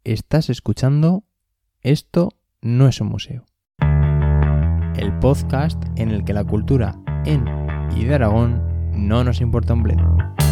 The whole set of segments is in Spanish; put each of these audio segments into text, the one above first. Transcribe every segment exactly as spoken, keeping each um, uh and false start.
Estás escuchando Esto no es un museo, el podcast en el que la cultura en y de Aragón no nos importa un bledo.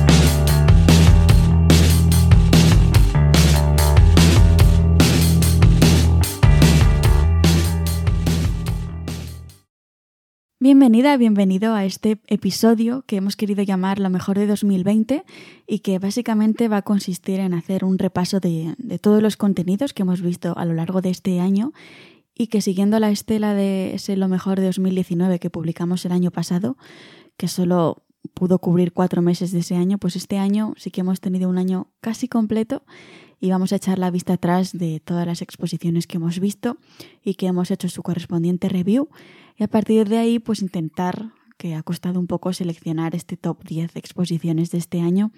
Bienvenida, bienvenido a este episodio que hemos querido llamar Lo mejor de dos mil veinte y que básicamente va a consistir en hacer un repaso de, de todos los contenidos que hemos visto a lo largo de este año y que, siguiendo la estela de ese Lo mejor de dos mil diecinueve que publicamos el año pasado, que solo pudo cubrir cuatro meses de ese año, pues este año sí que hemos tenido un año casi completo y vamos a echar la vista atrás de todas las exposiciones que hemos visto y que hemos hecho su correspondiente review. Y a partir de ahí, pues intentar, que ha costado un poco seleccionar este top diez exposiciones de este año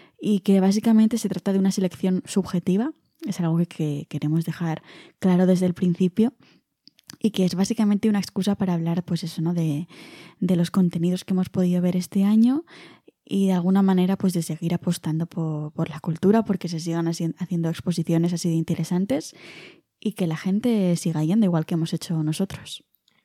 y que básicamente se trata de una selección subjetiva, es algo que, que queremos dejar claro desde el principio y que es básicamente una excusa para hablar, pues eso, ¿no? de, de los contenidos que hemos podido ver este año y de alguna manera pues de seguir apostando por, por la cultura, porque se sigan así, haciendo exposiciones así de interesantes y que la gente siga yendo igual que hemos hecho nosotros.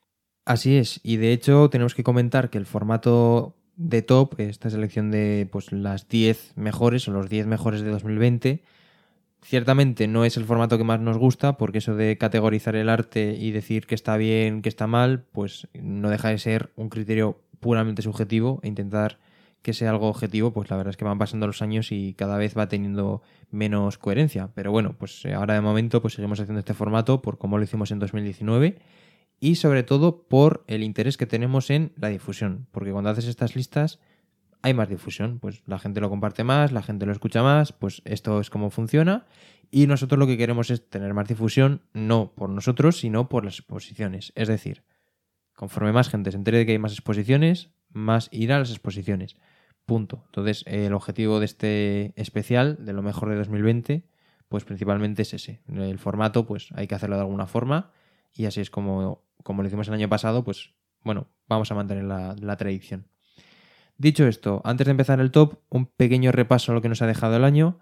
Así es, y de hecho tenemos que comentar que el formato de top, esta selección de pues las diez mejores o los diez mejores de dos mil veinte, ciertamente no es el formato que más nos gusta, porque eso de categorizar el arte y decir que está bien, que está mal, pues no deja de ser un criterio puramente subjetivo, e intentar que sea algo objetivo, pues la verdad es que van pasando los años y cada vez va teniendo menos coherencia. Pero bueno, pues ahora de momento pues seguimos haciendo este formato por como lo hicimos en dos mil diecinueve y sobre todo por el interés que tenemos en la difusión, porque cuando haces estas listas hay más difusión, pues la gente lo comparte más, la gente lo escucha más, pues esto es como funciona y nosotros lo que queremos es tener más difusión, no por nosotros, sino por las exposiciones. Es decir, conforme más gente se entere de que hay más exposiciones, más irá a las exposiciones. Punto. Entonces, el objetivo de este especial, de lo mejor de dos mil veinte, pues principalmente es ese. El formato, pues hay que hacerlo de alguna forma y así es como, como lo hicimos el año pasado, pues bueno, vamos a mantener la, la tradición. Dicho esto, antes de empezar el top, un pequeño repaso a lo que nos ha dejado el año.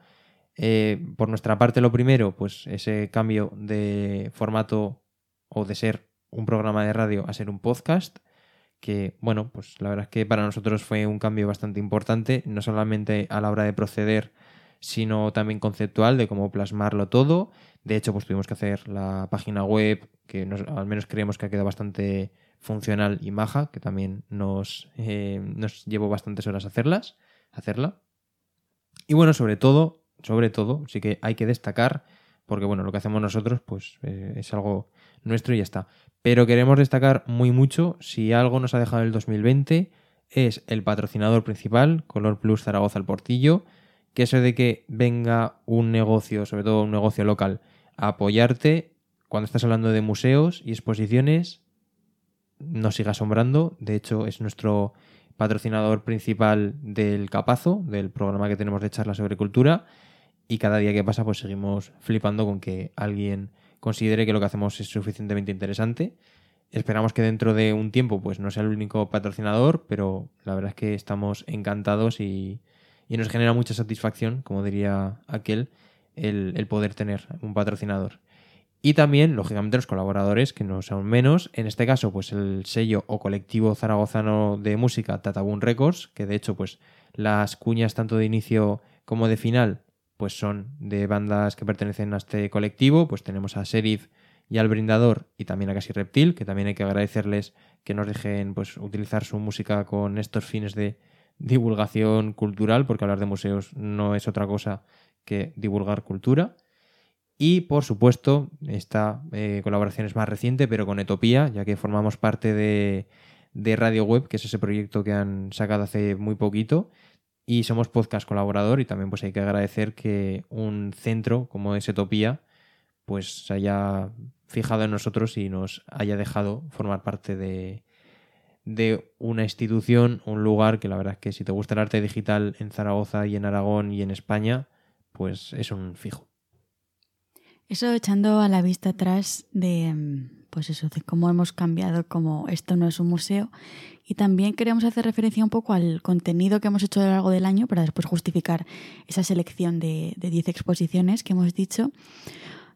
Eh, por nuestra parte, lo primero, pues ese cambio de formato o de ser un programa de radio a ser un podcast, que bueno, pues la verdad es que para nosotros fue un cambio bastante importante, no solamente a la hora de proceder, sino también conceptual, de cómo plasmarlo todo. De hecho, pues tuvimos que hacer la página web, que nos, al menos creemos que ha quedado bastante funcional y maja, que también nos, eh, nos llevó bastantes horas hacerlas, hacerla. Y bueno, sobre todo, sobre todo, sí que hay que destacar, porque bueno, lo que hacemos nosotros pues eh, es algo nuestro y ya está. Pero queremos destacar muy mucho, si algo nos ha dejado el dos mil veinte, es el patrocinador principal, Color Plus Zaragoza El Portillo, que eso de que venga un negocio, sobre todo un negocio local, a apoyarte cuando estás hablando de museos y exposiciones, nos sigue asombrando. De hecho, es nuestro patrocinador principal del Capazo, del programa que tenemos de charlas sobre cultura, y cada día que pasa pues seguimos flipando con que alguien considere que lo que hacemos es suficientemente interesante. Esperamos que dentro de un tiempo pues no sea el único patrocinador, pero la verdad es que estamos encantados y, y nos genera mucha satisfacción, como diría aquel, el, el poder tener un patrocinador. Y también, lógicamente, los colaboradores, que no son menos. En este caso, pues el sello o colectivo zaragozano de música Tatabún Records, que de hecho, pues las cuñas tanto de inicio como de final, pues son de bandas que pertenecen a este colectivo. Pues tenemos a Serif y al Brindador y también a Casi Reptil, que también hay que agradecerles que nos dejen pues utilizar su música con estos fines de divulgación cultural, porque hablar de museos no es otra cosa que divulgar cultura. Y, por supuesto, esta eh, colaboración es más reciente, pero con Etopía, ya que formamos parte de, de Radio Web, que es ese proyecto que han sacado hace muy poquito, y somos podcast colaborador y también pues hay que agradecer que un centro como es Etopía pues se haya fijado en nosotros y nos haya dejado formar parte de, de una institución, un lugar que la verdad es que si te gusta el arte digital en Zaragoza y en Aragón y en España, pues es un fijo. Eso echando a la vista atrás de, pues eso, de cómo hemos cambiado, como esto no es un museo. Y también queremos hacer referencia un poco al contenido que hemos hecho a lo largo del año para después justificar esa selección de, de diez exposiciones que hemos dicho.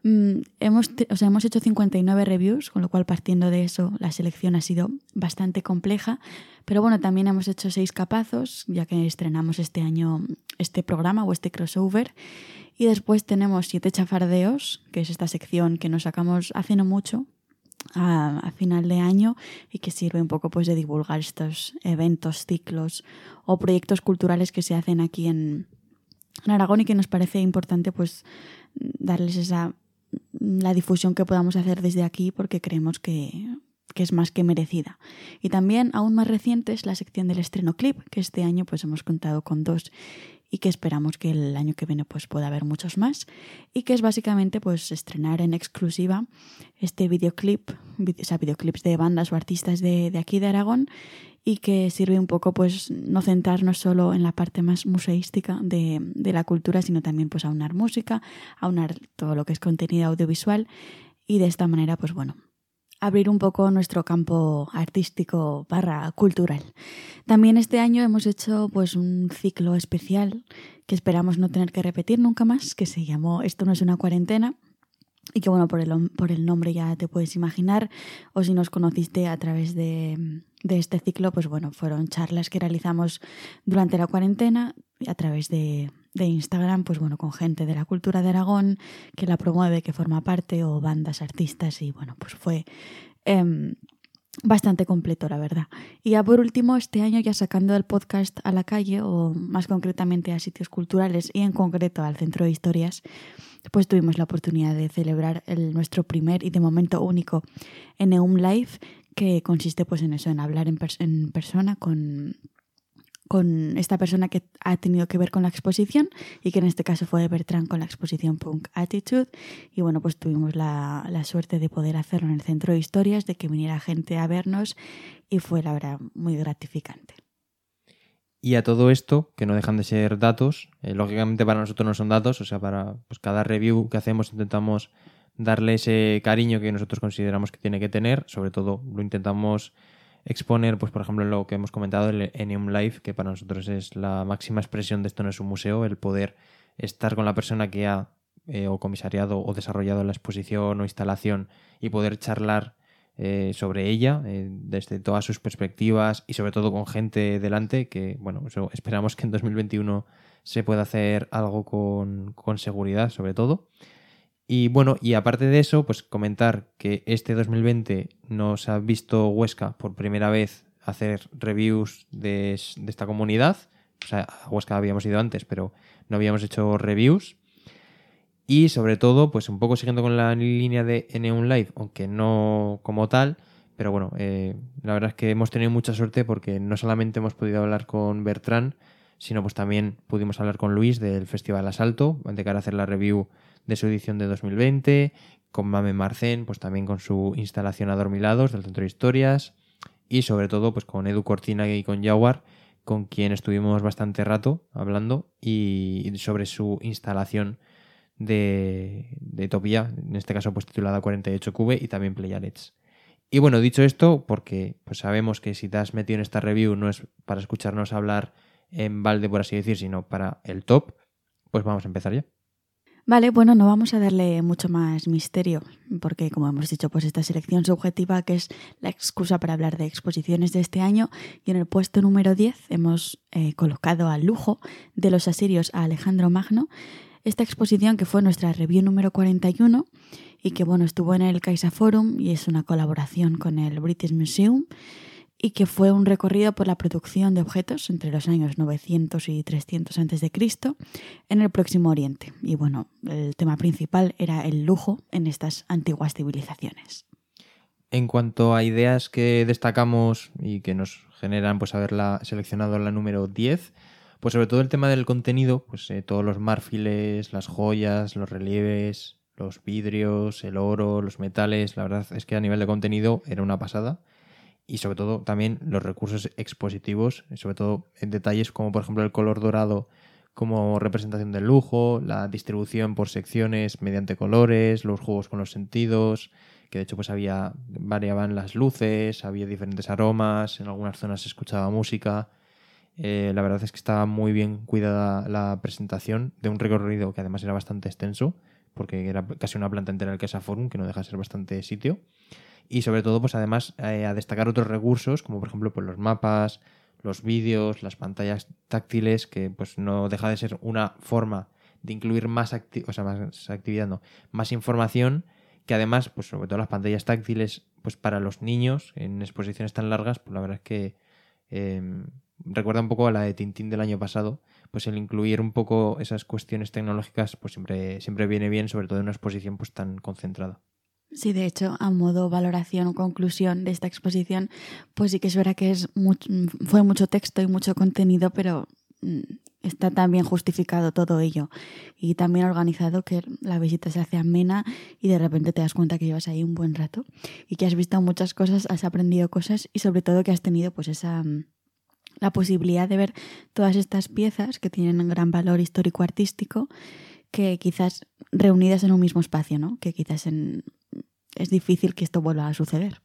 Mm, hemos, te- o sea, hemos hecho cincuenta y nueve reviews, con lo cual partiendo de eso la selección ha sido bastante compleja, pero bueno, también hemos hecho seis capazos, ya que estrenamos este año este programa o este crossover, y después tenemos siete chafardeos, que es esta sección que nos sacamos hace no mucho, a, a final de año, y que sirve un poco pues de divulgar estos eventos, ciclos o proyectos culturales que se hacen aquí en, en Aragón y que nos parece importante pues darles esa la difusión que podamos hacer desde aquí porque creemos que, que es más que merecida. Y también, aún más reciente, es la sección del estreno clip, que este año pues hemos contado con dos y que esperamos que el año que viene pues pueda haber muchos más, y que es básicamente pues estrenar en exclusiva este videoclip, o sea, videoclips de bandas o artistas de, de aquí de Aragón, y que sirve un poco pues no centrarnos solo en la parte más museística de, de la cultura, sino también pues aunar música, aunar todo lo que es contenido audiovisual, y de esta manera pues bueno, abrir un poco nuestro campo artístico barra cultural. También este año hemos hecho pues un ciclo especial que esperamos no tener que repetir nunca más, que se llamó Esto no es una cuarentena, y que bueno, por el, por el nombre ya te puedes imaginar, o si nos conociste a través de, de este ciclo, pues bueno, fueron charlas que realizamos durante la cuarentena a través de, de Instagram, pues bueno, con gente de la cultura de Aragón que la promueve, que forma parte, o bandas, artistas, y bueno, pues fue eh, bastante completo, la verdad. Y ya por último, este año ya sacando el podcast a la calle, o más concretamente a sitios culturales y en concreto al Centro de Historias, pues tuvimos la oportunidad de celebrar el, nuestro primer y de momento único Eneum Live, que consiste pues en eso, en hablar en, pers- en persona con, con esta persona que ha tenido que ver con la exposición, y que en este caso fue Bertrand con la exposición Punk Attitude. Y bueno, pues tuvimos la, la suerte de poder hacerlo en el Centro de Historias, de que viniera gente a vernos, y fue la verdad muy gratificante. Y a todo esto, que no dejan de ser datos, eh, lógicamente para nosotros no son datos, o sea, para pues, cada review que hacemos intentamos darle ese cariño que nosotros consideramos que tiene que tener. Sobre todo lo intentamos exponer, pues por ejemplo, en lo que hemos comentado, el Eneum Live, que para nosotros es la máxima expresión de Esto no es un museo, el poder estar con la persona que ha eh, o comisariado o desarrollado la exposición o instalación y poder charlar Eh, sobre ella, eh, desde todas sus perspectivas y sobre todo con gente delante, que bueno, eso esperamos que en dos mil veintiuno se pueda hacer algo con, con seguridad, sobre todo. Y bueno, y aparte de eso, pues comentar que este dos mil veinte nos ha visto Huesca por primera vez hacer reviews de, de esta comunidad. O sea, a Huesca habíamos ido antes, pero no habíamos hecho reviews. Y sobre todo, pues un poco siguiendo con la línea de Eneum Live, aunque no como tal, pero bueno, eh, la verdad es que hemos tenido mucha suerte porque no solamente hemos podido hablar con Bertrand, sino pues también pudimos hablar con Luis del Festival Asalto, de cara a hacer la review de su edición de dos mil veinte, con Mame Marcén, pues también con su instalación Adormilados del Centro de Historias, y sobre todo pues con Edu Cortina y con Jaguar, con quien estuvimos bastante rato hablando y sobre su instalación de, de Topia, en este caso pues titulada cuarenta y ocho Cube, y también Playalets. Y bueno, dicho esto, porque pues sabemos que si te has metido en esta review no es para escucharnos hablar en balde, por así decir, sino para el top, pues vamos a empezar ya. Vale, bueno, no vamos a darle mucho más misterio, porque como hemos dicho, pues esta selección subjetiva, que es la excusa para hablar de exposiciones de este año, y en el puesto número diez hemos eh, colocado al lujo de los asirios a Alejandro Magno, esta exposición que fue nuestra review número cuarenta y uno y que bueno, estuvo en el Caixa Forum y es una colaboración con el British Museum, y que fue un recorrido por la producción de objetos entre los años novecientos y trescientos antes de Cristo en el Próximo Oriente. Y bueno, el tema principal era el lujo en estas antiguas civilizaciones. En cuanto a ideas que destacamos y que nos generan pues haberla seleccionado la número diez, pues sobre todo el tema del contenido, pues eh, todos los marfiles, las joyas, los relieves, los vidrios, el oro, los metales, la verdad es que a nivel de contenido era una pasada. Y sobre todo también los recursos expositivos, sobre todo en detalles como por ejemplo el color dorado como representación del lujo, la distribución por secciones mediante colores, los juegos con los sentidos, que de hecho pues había, variaban las luces, había diferentes aromas, en algunas zonas se escuchaba música. Eh, la verdad es que estaba muy bien cuidada la presentación de un recorrido que además era bastante extenso, porque era casi una planta entera el Caixa Forum, que no deja de ser bastante sitio. Y sobre todo, pues además, eh, a destacar otros recursos, como por ejemplo pues, los mapas, los vídeos, las pantallas táctiles, que pues no deja de ser una forma de incluir más, acti- o sea, más actividad, no, más información, que además, pues sobre todo las pantallas táctiles, pues para los niños en exposiciones tan largas, pues la verdad es que eh, recuerda un poco a la de Tintín del año pasado, pues el incluir un poco esas cuestiones tecnológicas, pues siempre, siempre viene bien, sobre todo en una exposición pues tan concentrada. Sí, de hecho, a modo valoración o conclusión de esta exposición, pues sí que es verdad que es mucho, fue mucho texto y mucho contenido, pero mm, está tan bien justificado todo ello y tan bien organizado que la visita se hace amena y de repente te das cuenta que llevas ahí un buen rato y que has visto muchas cosas, has aprendido cosas y sobre todo que has tenido pues esa la posibilidad de ver todas estas piezas que tienen un gran valor histórico-artístico, que quizás reunidas en un mismo espacio, ¿no? Que quizás en... es difícil que esto vuelva a suceder.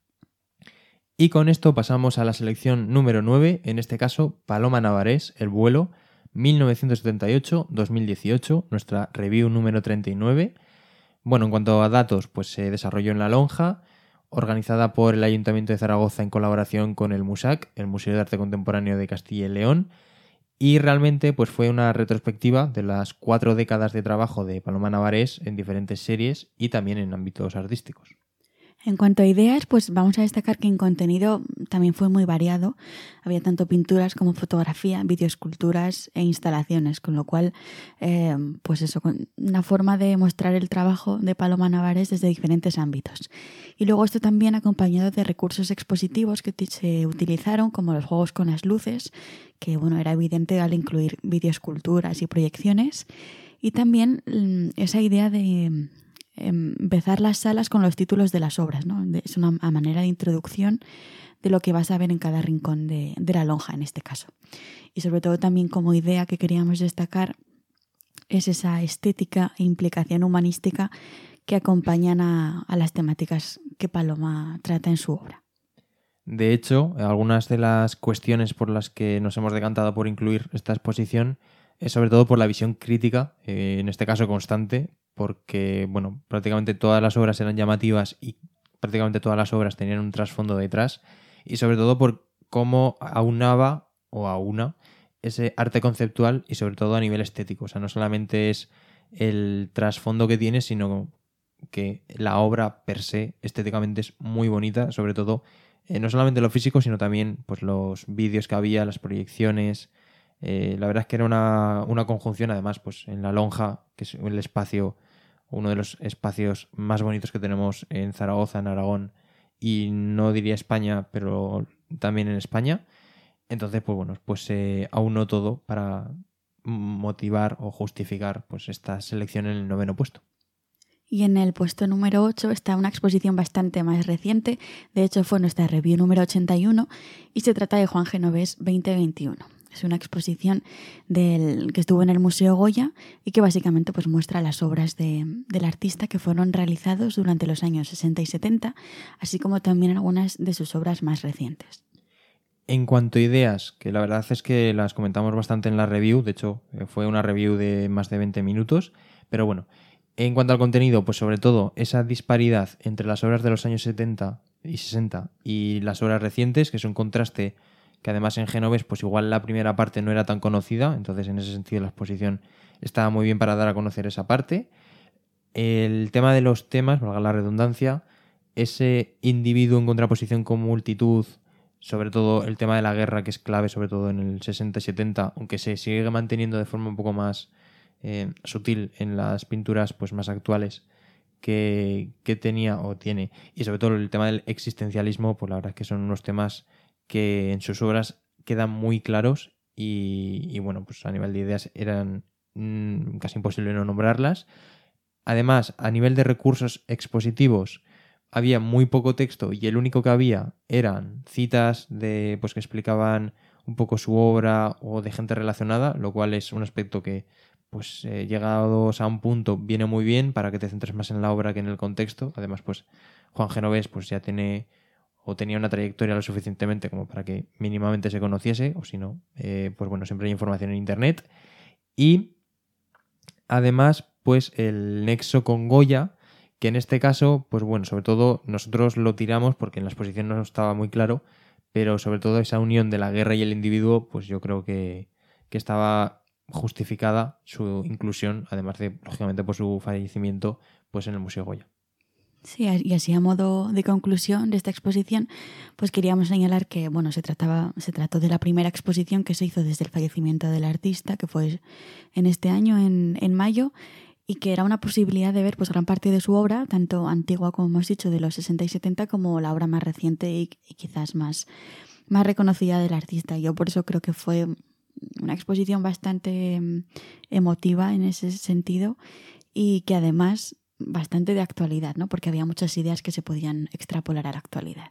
Y con esto pasamos a la selección número nueve, en este caso Paloma Navarés, El vuelo, mil novecientos setenta y ocho a dos mil dieciocho, nuestra review número treinta y nueve. Bueno, en cuanto a datos, pues se desarrolló en La Lonja, organizada por el Ayuntamiento de Zaragoza en colaboración con el MUSAC, el Museo de Arte Contemporáneo de Castilla y León, y realmente pues fue una retrospectiva de las cuatro décadas de trabajo de Paloma Navarés en diferentes series y también en ámbitos artísticos. En cuanto a ideas, pues vamos a destacar que en contenido también fue muy variado. Había tanto pinturas como fotografía, videoesculturas e instalaciones, con lo cual, eh, pues eso, una forma de mostrar el trabajo de Paloma Navarés desde diferentes ámbitos. Y luego esto también acompañado de recursos expositivos que se utilizaron, como los juegos con las luces, que bueno, era evidente al incluir videoesculturas y proyecciones. Y también esa idea de empezar las salas con los títulos de las obras, ¿no? Es una manera de introducción de lo que vas a ver en cada rincón de, de la lonja en este caso. Y sobre todo también como idea que queríamos destacar es esa estética e implicación humanística que acompañan a, a las temáticas que Paloma trata en su obra. De hecho, algunas de las cuestiones por las que nos hemos decantado por incluir esta exposición es sobre todo por la visión crítica, eh, en este caso constante, porque bueno, prácticamente todas las obras eran llamativas y prácticamente todas las obras tenían un trasfondo detrás, y sobre todo por cómo aunaba o aúna ese arte conceptual y sobre todo a nivel estético. O sea, no solamente es el trasfondo que tiene, sino que la obra per se estéticamente es muy bonita, sobre todo eh, no solamente lo físico, sino también pues los vídeos que había, las proyecciones. Eh, la verdad es que era una, una conjunción, además, pues en La Lonja, que es el espacio, uno de los espacios más bonitos que tenemos en Zaragoza, en Aragón, y no diría España, pero también en España. Entonces, pues bueno, pues se eh, aunó todo para motivar o justificar pues esta selección en el noveno puesto. Y en el puesto número ocho está una exposición bastante más reciente, de hecho fue nuestra review número ochenta y uno, y se trata de Juan Genovés veinte veintiuno. Es una exposición del, que estuvo en el Museo Goya y que básicamente pues, muestra las obras de, del artista que fueron realizados durante los años sesenta y setenta, así como también algunas de sus obras más recientes. En cuanto a ideas, que la verdad es que las comentamos bastante en la review, de hecho fue una review de más de veinte minutos, pero bueno, en cuanto al contenido, pues sobre todo esa disparidad entre las obras de los años setenta y sesenta y las obras recientes, que es un contraste que además en Genovés pues igual la primera parte no era tan conocida, entonces en ese sentido la exposición estaba muy bien para dar a conocer esa parte. El tema de los temas, valga la redundancia, ese individuo en contraposición con multitud, sobre todo el tema de la guerra, que es clave sobre todo en el sesenta y setenta, aunque se sigue manteniendo de forma un poco más eh, sutil en las pinturas pues más actuales que, que tenía o tiene. Y sobre todo el tema del existencialismo, pues la verdad es que son unos temas que en sus obras quedan muy claros y, y bueno, pues a nivel de ideas eran mmm, casi imposible no nombrarlas. Además, a nivel de recursos expositivos, había muy poco texto y el único que había eran citas de pues que explicaban un poco su obra o de gente relacionada, lo cual es un aspecto que pues eh, llegados a un punto viene muy bien para que te centres más en la obra que en el contexto. Además, pues Juan Genovés pues ya tiene o tenía una trayectoria lo suficientemente como para que mínimamente se conociese, o si no, eh, pues bueno, siempre hay información en internet. Y además, pues el nexo con Goya, que en este caso, pues bueno, sobre todo nosotros lo tiramos porque en la exposición no estaba muy claro, pero sobre todo esa unión de la guerra y el individuo, pues yo creo que, que estaba justificada su inclusión, además de, lógicamente, por su fallecimiento, pues en el Museo Goya. Sí, y así a modo de conclusión de esta exposición, pues queríamos señalar que, bueno, se trataba, se trató de la primera exposición que se hizo desde el fallecimiento del artista, que fue en este año, en, en mayo, y que era una posibilidad de ver pues gran parte de su obra, tanto antigua como hemos dicho, de los sesenta y setenta, como la obra más reciente y, y quizás más, más reconocida del artista. Yo por eso creo que fue una exposición bastante emotiva en ese sentido y que además bastante de actualidad, ¿no? Porque había muchas ideas que se podían extrapolar a la actualidad.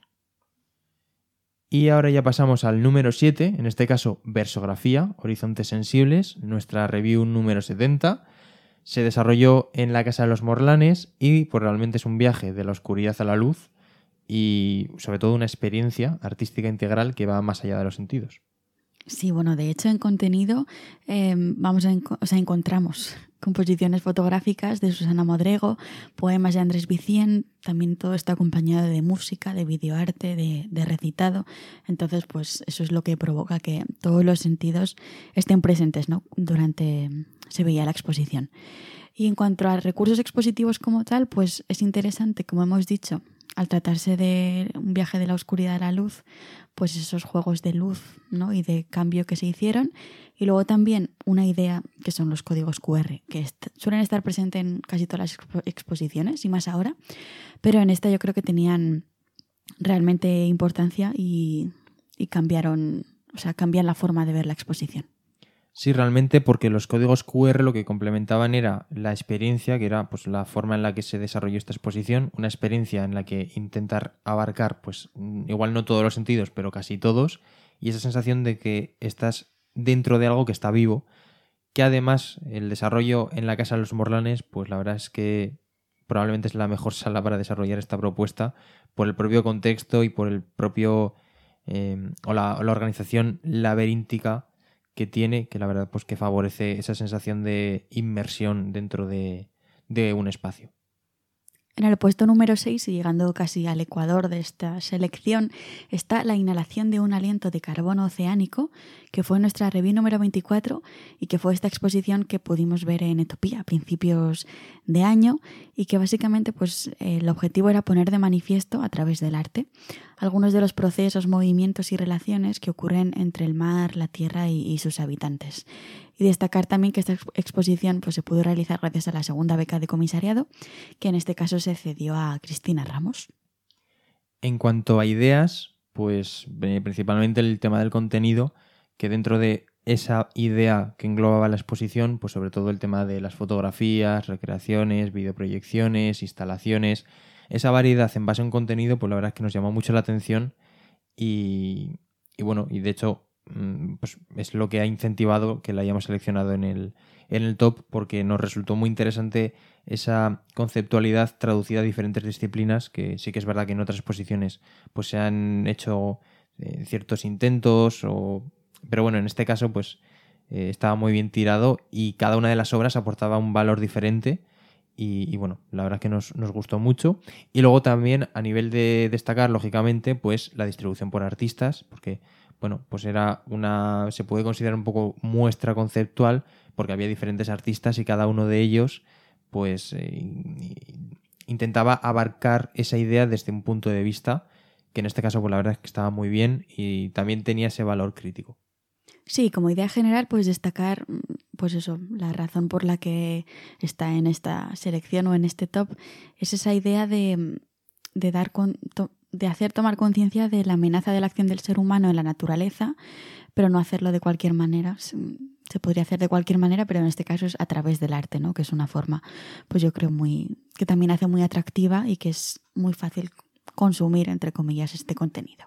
Y ahora ya pasamos al número siete, en este caso Versografía, Horizontes Sensibles, nuestra review número setenta. Se desarrolló en la Casa de los Morlanes y pues realmente es un viaje de la oscuridad a la luz y sobre todo una experiencia artística integral que va más allá de los sentidos. Sí, bueno, de hecho en contenido eh, vamos a enco- o sea, encontramos composiciones fotográficas de Susana Modrego, poemas de Andrés Vicien, también todo está acompañado de música, de videoarte, de, de recitado. Entonces, pues eso es lo que provoca que todos los sentidos estén presentes, ¿no? Durante se veía la exposición. Y en cuanto a recursos expositivos como tal, pues es interesante, como hemos dicho, al tratarse de un viaje de la oscuridad a la luz, pues esos juegos de luz, ¿no? Y de cambio que se hicieron. Y luego también una idea que son los códigos cu erre, que est- suelen estar presentes en casi todas las expo- exposiciones y más ahora. Pero en esta yo creo que tenían realmente importancia y, y cambiaron, o sea, cambian la forma de ver la exposición. Sí, realmente, porque los códigos cu erre lo que complementaban era la experiencia, que era pues la forma en la que se desarrolló esta exposición, una experiencia en la que intentar abarcar, pues igual no todos los sentidos, pero casi todos, y esa sensación de que estás dentro de algo que está vivo, que además el desarrollo en la Casa de los Morlanes, pues la verdad es que probablemente es la mejor sala para desarrollar esta propuesta por el propio contexto y por el propio eh, o, la, o la organización laberíntica que tiene, que la verdad pues que favorece esa sensación de inmersión dentro de, de un espacio. En el puesto número seis, y llegando casi al ecuador de esta selección, está La inhalación de un aliento de carbono oceánico, que fue nuestra review número veinticuatro y que fue esta exposición que pudimos ver en Etopía a principios de año y que básicamente pues, el objetivo era poner de manifiesto a través del arte algunos de los procesos, movimientos y relaciones que ocurren entre el mar, la tierra y, y sus habitantes. Y destacar también que esta exposición pues, se pudo realizar gracias a la segunda beca de comisariado, que en este caso se cedió a Cristina Ramos. En cuanto a ideas, pues eh, principalmente el tema del contenido, que dentro de esa idea que englobaba la exposición, pues sobre todo el tema de las fotografías, recreaciones, videoproyecciones, instalaciones, esa variedad en base a un contenido, pues la verdad es que nos llamó mucho la atención y, y bueno, y de hecho pues es lo que ha incentivado que la hayamos seleccionado en el, en el top, porque nos resultó muy interesante esa conceptualidad traducida a diferentes disciplinas, que sí que es verdad que en otras exposiciones pues se han hecho eh, ciertos intentos, o... pero bueno, en este caso pues eh, estaba muy bien tirado y cada una de las obras aportaba un valor diferente. Y, y bueno, la verdad es que nos, nos gustó mucho. Y luego también, a nivel de destacar, lógicamente, pues la distribución por artistas, porque bueno, pues era una, se puede considerar un poco muestra conceptual, porque había diferentes artistas y cada uno de ellos pues eh, intentaba abarcar esa idea desde un punto de vista que en este caso pues la verdad es que estaba muy bien y también tenía ese valor crítico. Sí, como idea general, pues destacar, pues eso, la razón por la que está en esta selección o en este top es esa idea de, de dar con, to, de hacer tomar conciencia de la amenaza de la acción del ser humano en la naturaleza, pero no hacerlo de cualquier manera. Se, se podría hacer de cualquier manera, pero en este caso es a través del arte, ¿no? Que es una forma, pues yo creo muy, que también hace muy atractiva y que es muy fácil consumir, entre comillas, este contenido.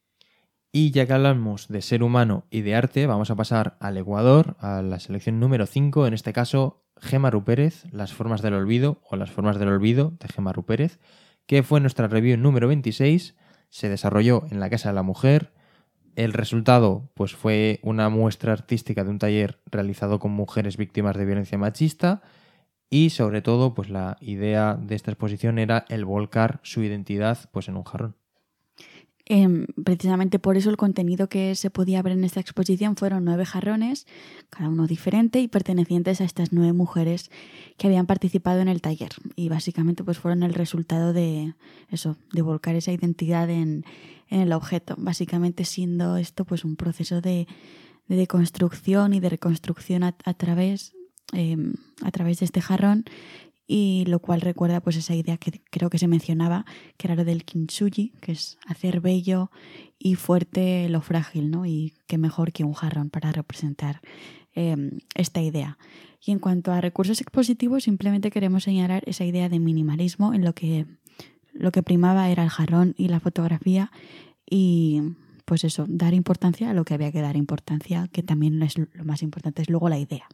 Y ya que hablamos de ser humano y de arte, vamos a pasar al Ecuador, a la selección número cinco, en este caso Gemma Rupérez, Las formas del olvido o Las formas del olvido de Gemma Rupérez, que fue nuestra review número veintiséis, se desarrolló en la Casa de la Mujer. El resultado pues, fue una muestra artística de un taller realizado con mujeres víctimas de violencia machista y sobre todo pues la idea de esta exposición era el volcar su identidad pues en un jarrón. Eh, precisamente por eso el contenido que se podía ver en esta exposición fueron nueve jarrones, cada uno diferente y pertenecientes a estas nueve mujeres que habían participado en el taller. Y básicamente pues fueron el resultado de eso, de volcar esa identidad en, en el objeto. Básicamente siendo esto pues un proceso de, de deconstrucción y de reconstrucción a, a través, eh, a través de este jarrón. Y lo cual recuerda pues esa idea que creo que se mencionaba, que era lo del kintsugi, que es hacer bello y fuerte lo frágil, ¿no? Y qué mejor que un jarrón para representar eh, esta idea. Y en cuanto a recursos expositivos, simplemente queremos señalar esa idea de minimalismo en lo que, lo que primaba era el jarrón y la fotografía y pues eso, dar importancia a lo que había que dar importancia, que también es lo más importante, es luego la idea.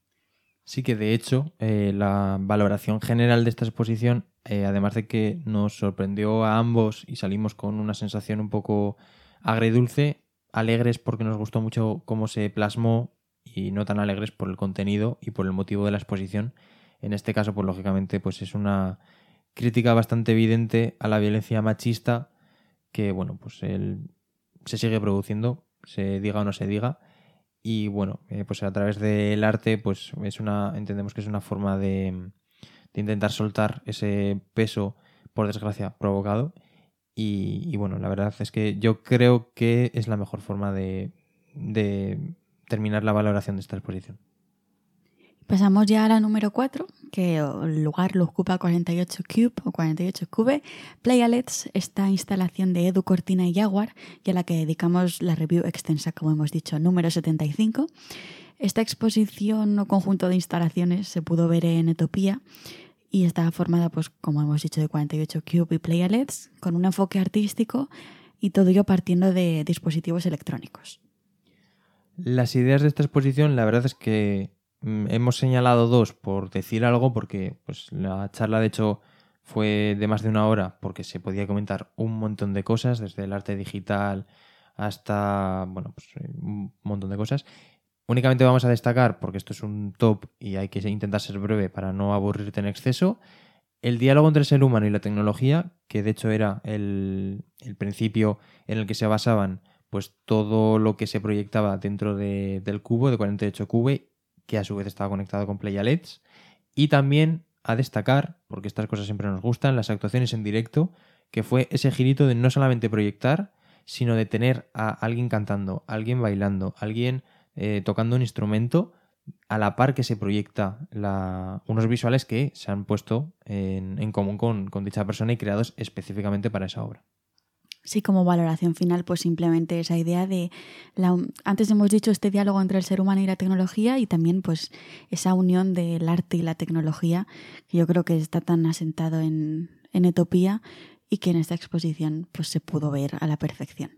Sí que de hecho eh, la valoración general de esta exposición, eh, además de que nos sorprendió a ambos y salimos con una sensación un poco agridulce, alegres porque nos gustó mucho cómo se plasmó y no tan alegres por el contenido y por el motivo de la exposición. En este caso, pues lógicamente pues es una crítica bastante evidente a la violencia machista que, bueno, pues el, se sigue produciendo, se diga o no se diga. Y bueno, eh, pues a través del arte, pues es una, entendemos que es una forma de, de intentar soltar ese peso, por desgracia, provocado. Y, y bueno, la verdad es que yo creo que es la mejor forma de, de terminar la valoración de esta exposición. Pasamos ya a la número cuatro, que el lugar lo ocupa cuarenta y ocho Cube o cuarenta y ocho Cube, Playalets, esta instalación de Edu Cortina y Jaguar, y a la que dedicamos la review extensa, como hemos dicho, número setenta y cinco. Esta exposición o conjunto de instalaciones se pudo ver en Etopía y está formada, pues como hemos dicho, de cuarenta y ocho Cube y Playalets, con un enfoque artístico y todo ello partiendo de dispositivos electrónicos. Las ideas de esta exposición, la verdad es que hemos señalado dos por decir algo, porque pues la charla de hecho fue de más de una hora porque se podía comentar un montón de cosas, desde el arte digital hasta, bueno, pues un montón de cosas. Únicamente vamos a destacar, porque esto es un top y hay que intentar ser breve para no aburrirte en exceso, el diálogo entre el ser humano y la tecnología, que de hecho era el, el principio en el que se basaban pues todo lo que se proyectaba dentro de, del cubo, de cuarenta y ocho Cube, que a su vez estaba conectado con Playalets. Y también a destacar, porque estas cosas siempre nos gustan, las actuaciones en directo, que fue ese girito de no solamente proyectar, sino de tener a alguien cantando, alguien bailando, alguien eh, tocando un instrumento, a la par que se proyecta la, unos visuales que se han puesto en, en común con, con dicha persona y creados específicamente para esa obra. Sí, como valoración final, pues simplemente esa idea de, la, antes hemos dicho este diálogo entre el ser humano y la tecnología y también pues esa unión del arte y la tecnología que yo creo que está tan asentado en, en Etopía y que en esta exposición pues se pudo ver a la perfección.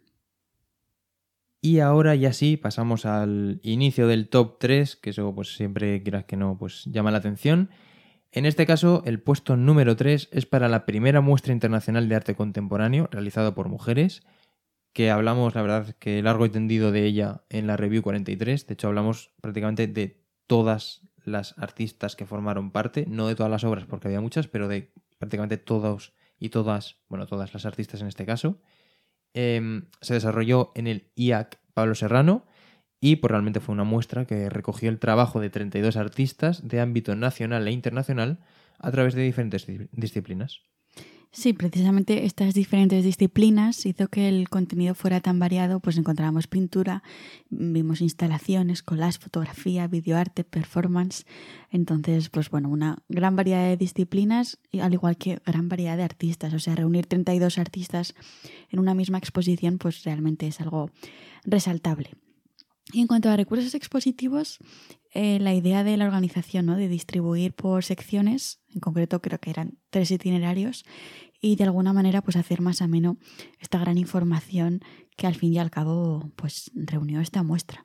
Y ahora ya sí, pasamos al inicio del top tres, que eso pues siempre quieras que no, pues llama la atención. En este caso, el puesto número tres es para la primera muestra internacional de arte contemporáneo realizado por mujeres, que hablamos, la verdad, que largo y tendido de ella en la review cuarenta y tres. De hecho, hablamos prácticamente de todas las artistas que formaron parte, no de todas las obras porque había muchas, pero de prácticamente todos y todas, bueno, todas las artistas en este caso. Eh, se desarrolló en el I A C Pablo Serrano y pues realmente fue una muestra que recogió el trabajo de treinta y dos artistas de ámbito nacional e internacional a través de diferentes disciplinas. Sí, precisamente estas diferentes disciplinas hizo que el contenido fuera tan variado, pues encontramos pintura, vimos instalaciones, collage, fotografía, videoarte, performance. Entonces, pues bueno, una gran variedad de disciplinas, al igual que gran variedad de artistas. O sea, reunir treinta y dos artistas en una misma exposición, pues realmente es algo resaltable. Y en cuanto a recursos expositivos, eh, la idea de la organización, ¿no?, de distribuir por secciones, en concreto creo que eran tres itinerarios, y de alguna manera pues hacer más ameno esta gran información que al fin y al cabo pues reunió esta muestra.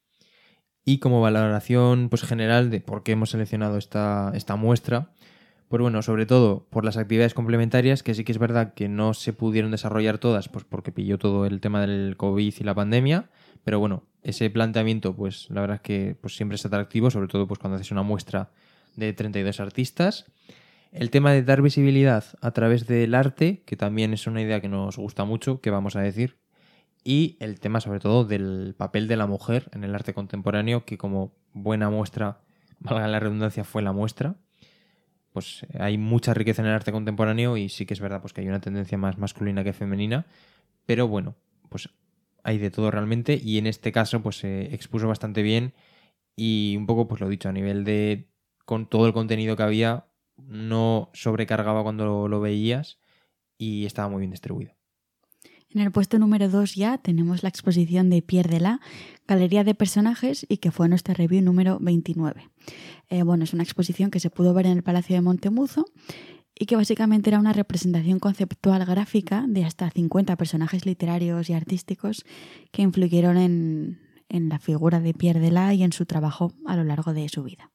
Y como valoración pues general de por qué hemos seleccionado esta, esta muestra, pues bueno, sobre todo por las actividades complementarias, que sí que es verdad que no se pudieron desarrollar todas, pues porque pilló todo el tema del COVID y la pandemia, pero bueno, ese planteamiento, pues la verdad es que pues, siempre es atractivo, sobre todo pues cuando haces una muestra de treinta y dos artistas. El tema de dar visibilidad a través del arte, que también es una idea que nos gusta mucho, que vamos a decir. Y el tema sobre todo del papel de la mujer en el arte contemporáneo, que como buena muestra, valga la redundancia, fue la muestra. Pues hay mucha riqueza en el arte contemporáneo y sí que es verdad pues, que hay una tendencia más masculina que femenina, pero bueno, pues hay de todo realmente y en este caso pues se expuso bastante bien y un poco pues lo dicho, a nivel de con todo el contenido que había, no sobrecargaba cuando lo, lo veías y estaba muy bien distribuido. En el puesto número dos ya tenemos la exposición de Pierre Delà, Galería de Personajes, y que fue nuestra review número veintinueve. Eh, bueno, es una exposición que se pudo ver en el Palacio de Montemuzo y que básicamente era una representación conceptual gráfica de hasta cincuenta personajes literarios y artísticos que influyeron en, en la figura de Pierre Delà y en su trabajo a lo largo de su vida.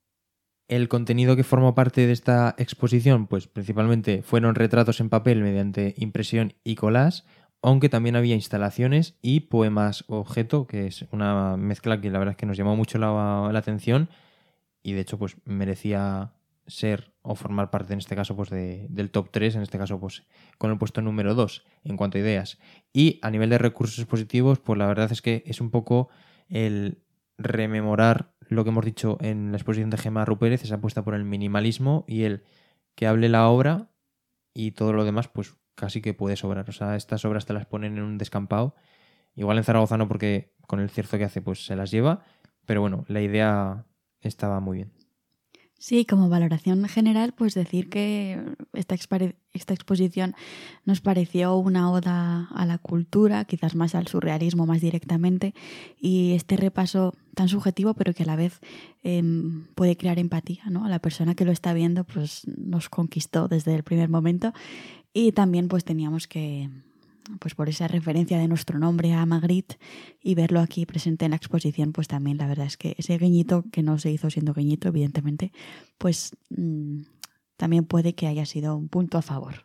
El contenido que formó parte de esta exposición, pues principalmente fueron retratos en papel mediante impresión y collage, aunque también había instalaciones y poemas objeto, que es una mezcla que la verdad es que nos llamó mucho la, la atención y de hecho pues merecía ser o formar parte en este caso pues de, del top tres, en este caso pues con el puesto número dos en cuanto a ideas. Y a nivel de recursos expositivos, pues la verdad es que es un poco el rememorar lo que hemos dicho en la exposición de Gemma Rupérez, esa apuesta por el minimalismo y el que hable la obra y todo lo demás pues casi que puede sobrar. O sea, estas obras te las ponen en un descampado. Igual en Zaragoza no, porque con el cierzo que hace pues se las lleva, pero bueno, la idea estaba muy bien. Sí, como valoración general, pues decir que esta, expare- esta exposición nos pareció una oda a la cultura, quizás más al surrealismo más directamente, y este repaso tan subjetivo pero que a la vez eh, puede crear empatía, ¿no? A la persona que lo está viendo pues nos conquistó desde el primer momento y también pues teníamos que... pues por esa referencia de nuestro nombre a Magritte y verlo aquí presente en la exposición, pues también la verdad es que ese guiñito, que no se hizo siendo guiñito, evidentemente, pues mmm, también puede que haya sido un punto a favor.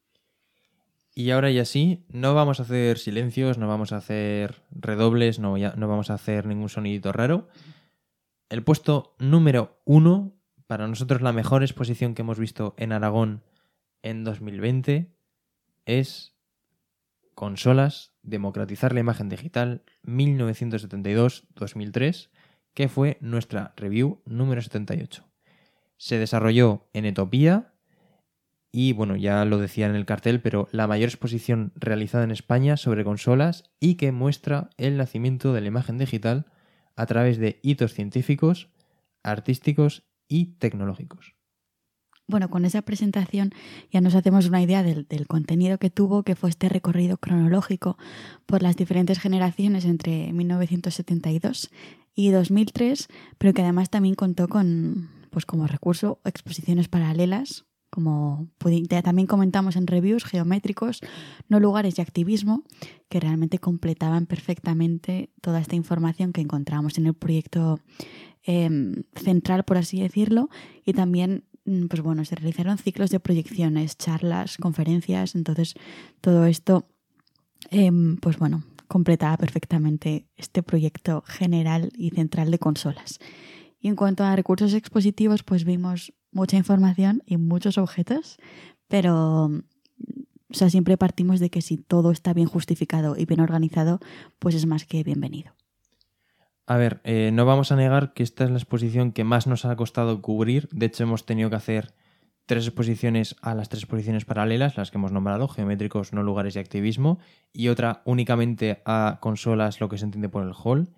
Y ahora ya sí, no vamos a hacer silencios, no vamos a hacer redobles, no, ya, no vamos a hacer ningún sonidito raro. El puesto número uno, para nosotros la mejor exposición que hemos visto en Aragón en dos mil veinte, es Consolas, democratizar la imagen digital mil novecientos setenta y dos a dos mil tres, que fue nuestra review número setenta y ocho. Se desarrolló en Etopía y, bueno, ya lo decía en el cartel, pero la mayor exposición realizada en España sobre consolas y que muestra el nacimiento de la imagen digital a través de hitos científicos, artísticos y tecnológicos. Bueno, con esa presentación ya nos hacemos una idea del, del contenido que tuvo, que fue este recorrido cronológico por las diferentes generaciones entre mil novecientos setenta y dos y dos mil tres, pero que además también contó con, pues como recurso, exposiciones paralelas, como también comentamos en reviews, geométricos, no lugares y activismo, que realmente completaban perfectamente toda esta información que encontramos en el proyecto eh, central, por así decirlo, y también pues bueno, se realizaron ciclos de proyecciones, charlas, conferencias, entonces todo esto, eh, pues bueno, completaba perfectamente este proyecto general y central de consolas. Y en cuanto a recursos expositivos, pues vimos mucha información y muchos objetos, pero o sea, siempre partimos de que si todo está bien justificado y bien organizado, pues es más que bienvenido. A ver, eh, no vamos a negar que esta es la exposición que más nos ha costado cubrir. De hecho, hemos tenido que hacer tres exposiciones a las tres exposiciones paralelas, las que hemos nombrado, geométricos, no lugares y activismo, y otra únicamente a consolas, lo que se entiende por el hall.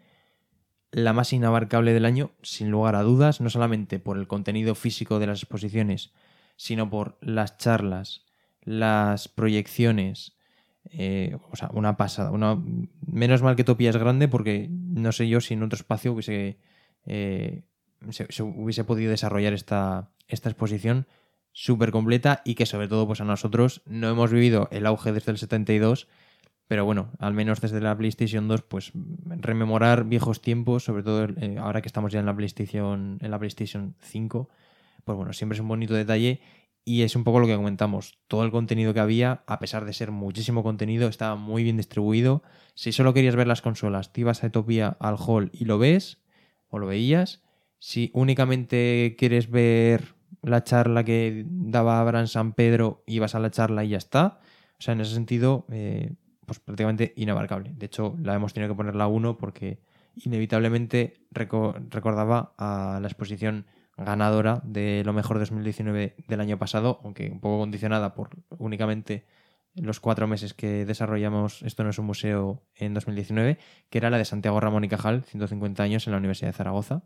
La más inabarcable del año, sin lugar a dudas, no solamente por el contenido físico de las exposiciones, sino por las charlas, las proyecciones. Eh, o sea, una pasada. Una... Menos mal que Topía es grande porque no sé yo si en otro espacio hubiese, eh, se, se hubiese podido desarrollar esta, esta exposición súper completa y que sobre todo pues a nosotros no hemos vivido el auge desde el setenta y dos, pero bueno, al menos desde la PlayStation dos pues rememorar viejos tiempos, sobre todo eh, ahora que estamos ya en la PlayStation, en la PlayStation cinco, pues bueno, siempre es un bonito detalle. Y es un poco lo que comentamos. Todo el contenido que había, a pesar de ser muchísimo contenido, estaba muy bien distribuido. Si solo querías ver las consolas, te ibas a Etopía al hall y lo ves, o lo veías. Si únicamente quieres ver la charla que daba Abraham San Pedro y vas a la charla y ya está, o sea, en ese sentido, eh, pues prácticamente inabarcable. De hecho, la hemos tenido que poner la uno porque inevitablemente reco- recordaba a la exposición ganadora de lo mejor dos mil diecinueve del año pasado, aunque un poco condicionada por únicamente los cuatro meses que desarrollamos Esto no es un museo en dos mil diecinueve, que era la de Santiago Ramón y Cajal, ciento cincuenta años en la Universidad de Zaragoza.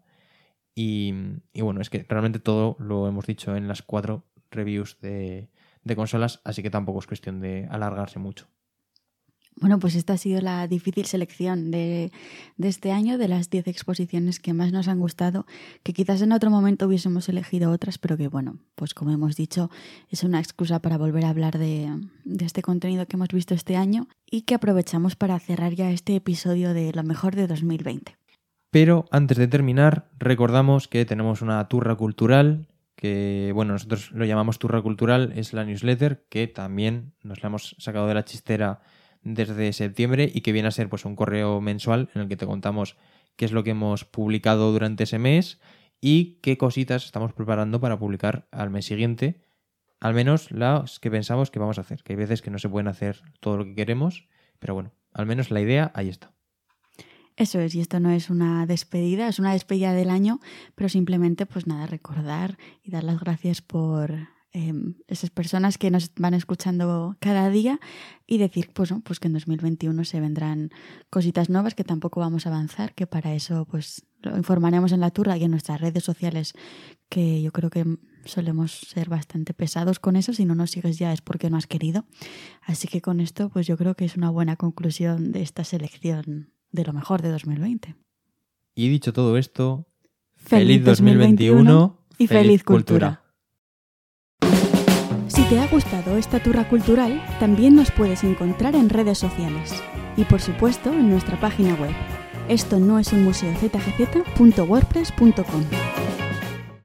Y, y bueno, es que realmente todo lo hemos dicho en las cuatro reviews de, de consolas, así que tampoco es cuestión de alargarse mucho. Bueno, pues esta ha sido la difícil selección de, de este año, de las diez exposiciones que más nos han gustado, que quizás en otro momento hubiésemos elegido otras, pero que bueno, pues como hemos dicho, es una excusa para volver a hablar de, de este contenido que hemos visto este año y que aprovechamos para cerrar ya este episodio de lo mejor de dos mil veinte. Pero antes de terminar, recordamos que tenemos una turra cultural, que bueno, nosotros lo llamamos turra cultural, es la newsletter, que también nos la hemos sacado de la chistera desde septiembre y que viene a ser pues un correo mensual en el que te contamos qué es lo que hemos publicado durante ese mes y qué cositas estamos preparando para publicar al mes siguiente, al menos las que pensamos que vamos a hacer, que hay veces que no se pueden hacer todo lo que queremos, pero bueno, al menos la idea ahí está. Eso es, y esto no es una despedida, es una despedida del año, pero simplemente pues nada, recordar y dar las gracias por eh, esas personas que nos van escuchando cada día y decir pues, ¿no? pues que en dos mil veintiuno se vendrán cositas nuevas que tampoco vamos a avanzar, que para eso pues lo informaremos en la turra y en nuestras redes sociales, que yo creo que solemos ser bastante pesados con eso. Si no nos sigues ya es porque no has querido. Así que con esto pues yo creo que es una buena conclusión de esta selección de lo mejor de dos mil veinte. Y dicho todo esto, feliz, feliz dos mil veintiuno y feliz, feliz cultura. Si te ha gustado esta turra cultural, también nos puedes encontrar en redes sociales y por supuesto en nuestra página web. Esto no es un museo z g z punto wordpress punto com.